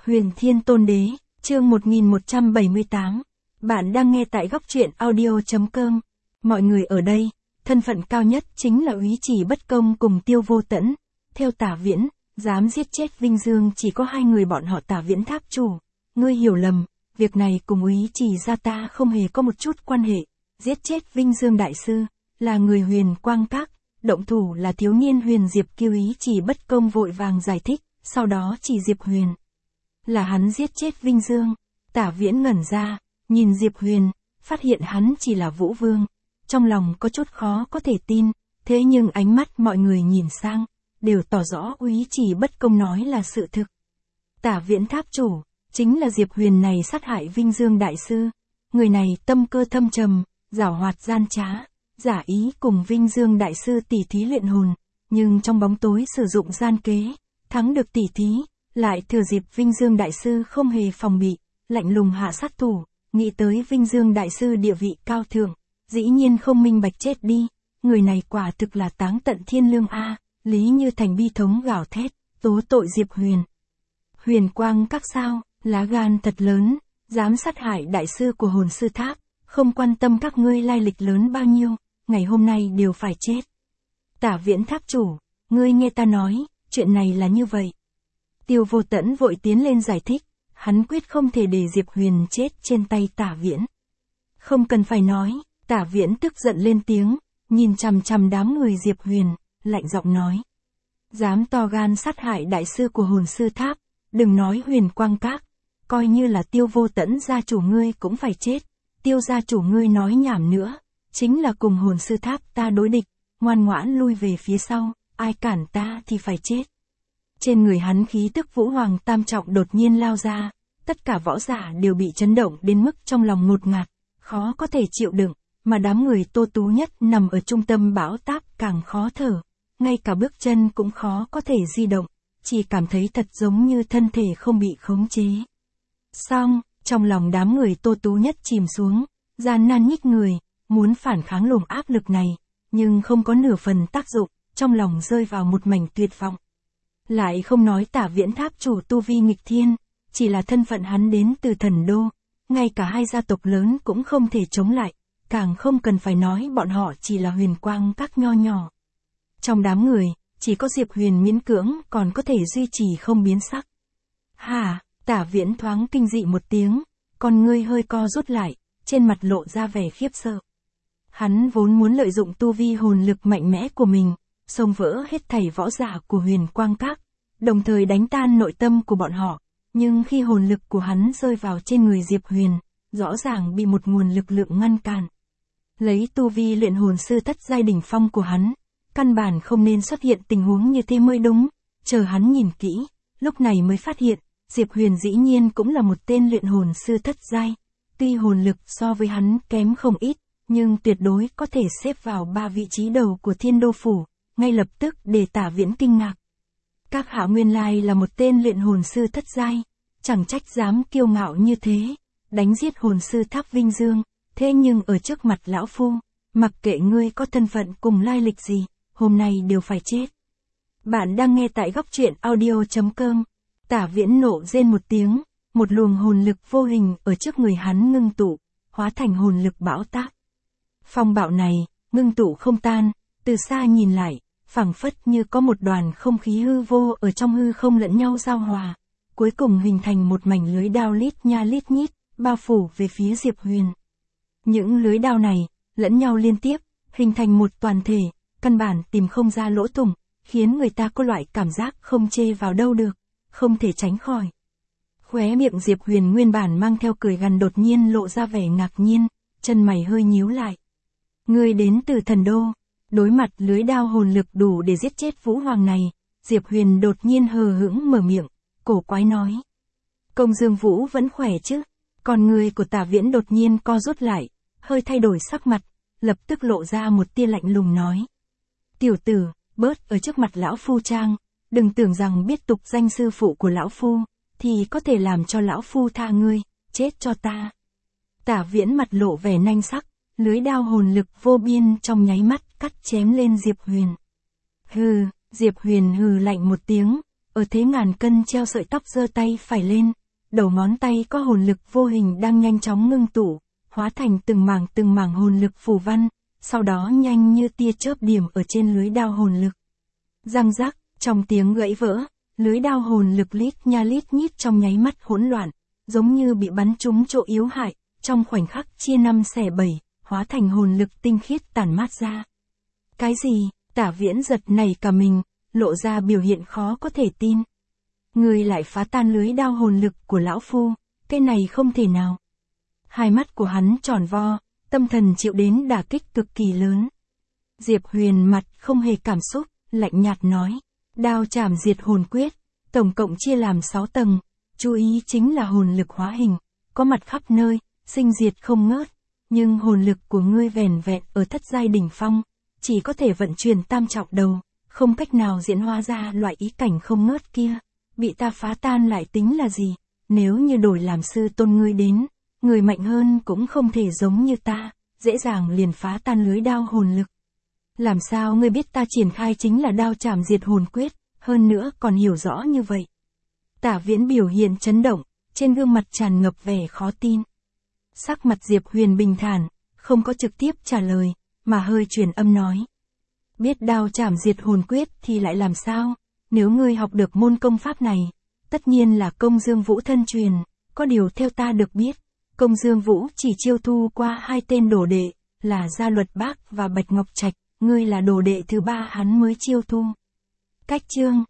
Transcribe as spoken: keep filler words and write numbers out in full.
Huyền Thiên Tôn Đế, chương một nghìn một trăm bảy mươi tám. Bạn đang nghe tại góc truyện audio.com. Mọi người ở đây, thân phận cao nhất chính là Úy Chỉ Bất Công cùng Tiêu Vô Tẫn. Theo Tả Viễn, dám giết chết Vinh Dương chỉ có hai người bọn họ Tả Viễn tháp chủ. Ngươi hiểu lầm, việc này cùng Úy Chỉ gia ta không hề có một chút quan hệ. Giết chết Vinh Dương đại sư, là người Huyền Quang Các, động thủ là thiếu niên Huyền Diệp Kiêu. Úy Chỉ Bất Công vội vàng giải thích, sau đó chỉ Diệp Huyền. Là hắn giết chết Vinh Dương. Tả Viễn ngẩn ra, nhìn Diệp Huyền, phát hiện hắn chỉ là Vũ Vương. Trong lòng có chút khó có thể tin, thế nhưng ánh mắt mọi người nhìn sang, đều tỏ rõ Úy Chỉ Bất Công nói là sự thực. Tả Viễn tháp chủ, chính là Diệp Huyền này sát hại Vinh Dương đại sư. Người này tâm cơ thâm trầm, giảo hoạt gian trá, giả ý cùng Vinh Dương đại sư tỉ thí luyện hồn, nhưng trong bóng tối sử dụng gian kế, thắng được tỉ thí, lại thừa dịp Vinh Dương đại sư không hề phòng bị, lạnh lùng hạ sát thủ, nghĩ tới Vinh Dương đại sư địa vị cao thượng, dĩ nhiên không minh bạch chết đi, người này quả thực là táng tận thiên lương a. Lý Như Thành bi thống gào thét, tố tội Diệp Huyền. Huyền Quang Các sao, lá gan thật lớn, dám sát hại đại sư của Hồn Sư Tháp, không quan tâm các ngươi lai lịch lớn bao nhiêu, ngày hôm nay đều phải chết. Tả Viễn tháp chủ, ngươi nghe ta nói, chuyện này là như vậy. Tiêu Vô Tẫn vội tiến lên giải thích, hắn quyết không thể để Diệp Huyền chết trên tay Tả Viễn. Không cần phải nói, Tả Viễn tức giận lên tiếng, nhìn chằm chằm đám người Diệp Huyền, lạnh giọng nói. Dám to gan sát hại đại sư của Hồn Sư Tháp, đừng nói Huyền Quang Các, coi như là Tiêu Vô Tẫn gia chủ ngươi cũng phải chết. Tiêu gia chủ ngươi nói nhảm nữa, chính là cùng Hồn Sư Tháp ta đối địch, ngoan ngoãn lui về phía sau, ai cản ta thì phải chết. Trên người hắn khí tức Vũ Hoàng Tam Trọng đột nhiên lao ra, tất cả võ giả đều bị chấn động đến mức trong lòng ngột ngạt, khó có thể chịu đựng, mà đám người Tô Tú Nhất nằm ở trung tâm bão táp càng khó thở, ngay cả bước chân cũng khó có thể di động, chỉ cảm thấy thật giống như thân thể không bị khống chế. Xong, trong lòng đám người Tô Tú Nhất chìm xuống, gian nan nhích người, muốn phản kháng luồng áp lực này, nhưng không có nửa phần tác dụng, trong lòng rơi vào một mảnh tuyệt vọng. Lại không nói Tả Viễn tháp chủ tu vi nghịch thiên, chỉ là thân phận hắn đến từ Thần Đô, ngay cả hai gia tộc lớn cũng không thể chống lại, càng không cần phải nói bọn họ chỉ là Huyền Quang Các nho nhỏ. Trong đám người, chỉ có Diệp Huyền miễn cưỡng còn có thể duy trì không biến sắc. Hả, Tả Viễn thoáng kinh dị một tiếng, con ngươi hơi co rút lại, trên mặt lộ ra vẻ khiếp sợ. Hắn vốn muốn lợi dụng tu vi hồn lực mạnh mẽ của mình, xông vỡ hết thảy võ giả của Huyền Quang Các, đồng thời đánh tan nội tâm của bọn họ, nhưng khi hồn lực của hắn rơi vào trên người Diệp Huyền, rõ ràng bị một nguồn lực lượng ngăn cản. Lấy tu vi luyện hồn sư thất giai đỉnh phong của hắn, căn bản không nên xuất hiện tình huống như thế mới đúng, chờ hắn nhìn kỹ, lúc này mới phát hiện, Diệp Huyền dĩ nhiên cũng là một tên luyện hồn sư thất giai, tuy hồn lực so với hắn kém không ít, nhưng tuyệt đối có thể xếp vào ba vị trí đầu của Thiên Đô Phủ, ngay lập tức để Tả Viễn kinh ngạc. Các hạ nguyên lai là một tên luyện hồn sư thất giai, chẳng trách dám kiêu ngạo như thế, đánh giết hồn sư Tháp Vinh Dương, thế nhưng ở trước mặt lão phu, mặc kệ ngươi có thân phận cùng lai lịch gì, hôm nay đều phải chết. Bạn đang nghe tại góc truyện audio.com. Tả Viễn nộ rên một tiếng, một luồng hồn lực vô hình ở trước người hắn ngưng tụ, hóa thành hồn lực bão táp. Phong bạo này, ngưng tụ không tan, từ xa nhìn lại, phảng phất như có một đoàn không khí hư vô ở trong hư không lẫn nhau giao hòa, cuối cùng hình thành một mảnh lưới đao lít nha lít nhít, bao phủ về phía Diệp Huyền. Những lưới đao này, lẫn nhau liên tiếp, hình thành một toàn thể, căn bản tìm không ra lỗ thủng, khiến người ta có loại cảm giác không chê vào đâu được, không thể tránh khỏi. Khóe miệng Diệp Huyền nguyên bản mang theo cười gằn đột nhiên lộ ra vẻ ngạc nhiên, chân mày hơi nhíu lại. Ngươi đến từ Thần Đô, đối mặt lưới đao hồn lực đủ để giết chết Vũ Hoàng này, Diệp Huyền đột nhiên hờ hững mở miệng, cổ quái nói. Công Dương Vũ vẫn khỏe chứ? Còn người của Tả Viễn đột nhiên co rút lại, hơi thay đổi sắc mặt, lập tức lộ ra một tia lạnh lùng nói. Tiểu tử, bớt ở trước mặt lão phu trang, đừng tưởng rằng biết tục danh sư phụ của lão phu, thì có thể làm cho lão phu tha ngươi, chết cho ta. Tả Viễn mặt lộ vẻ nanh sắc, lưới đao hồn lực vô biên trong nháy mắt cắt chém lên Diệp Huyền. Hừ, Diệp Huyền hừ lạnh một tiếng, ở thế ngàn cân treo sợi tóc giơ tay phải lên, đầu ngón tay có hồn lực vô hình đang nhanh chóng ngưng tụ, hóa thành từng mảng từng mảng hồn lực phù văn, sau đó nhanh như tia chớp điểm ở trên lưới đao hồn lực. Răng rắc, trong tiếng gãy vỡ, lưới đao hồn lực lít nha lít nhít trong nháy mắt hỗn loạn, giống như bị bắn trúng chỗ yếu hại, trong khoảnh khắc chia năm xẻ bảy, hóa thành hồn lực tinh khiết tản mát ra. Cái gì? Tả Viễn giật nảy cả mình, lộ ra biểu hiện khó có thể tin. Ngươi lại phá tan lưới đao hồn lực của lão phu, cái này không thể nào. Hai mắt của hắn tròn vo, tâm thần chịu đến đả kích cực kỳ lớn. Diệp Huyền mặt không hề cảm xúc, lạnh nhạt nói, đao chảm diệt hồn quyết, tổng cộng chia làm sáu tầng, chú ý chính là hồn lực hóa hình, có mặt khắp nơi, sinh diệt không ngớt, nhưng hồn lực của ngươi vẻn vẹn ở thất giai đỉnh phong, chỉ có thể vận chuyển tam trọng đầu, không cách nào diễn hóa ra loại ý cảnh không ngớt kia, bị ta phá tan lại tính là gì, nếu như đổi làm sư tôn ngươi đến, người mạnh hơn cũng không thể giống như ta, dễ dàng liền phá tan lưới đao hồn lực. Làm sao ngươi biết ta triển khai chính là đao chảm diệt hồn quyết, hơn nữa còn hiểu rõ như vậy? Tả Viễn biểu hiện chấn động, trên gương mặt tràn ngập vẻ khó tin. Sắc mặt Diệp Huyền bình thản, không có trực tiếp trả lời, mà hơi truyền âm nói. Biết đao chảm diệt hồn quyết thì lại làm sao, nếu ngươi học được môn công pháp này, tất nhiên là công Dương Vũ thân truyền, có điều theo ta được biết, công Dương Vũ chỉ chiêu thu qua hai tên đồ đệ, là Gia Luật Bác và Bạch Ngọc Trạch, ngươi là đồ đệ thứ ba hắn mới chiêu thu. Cách chương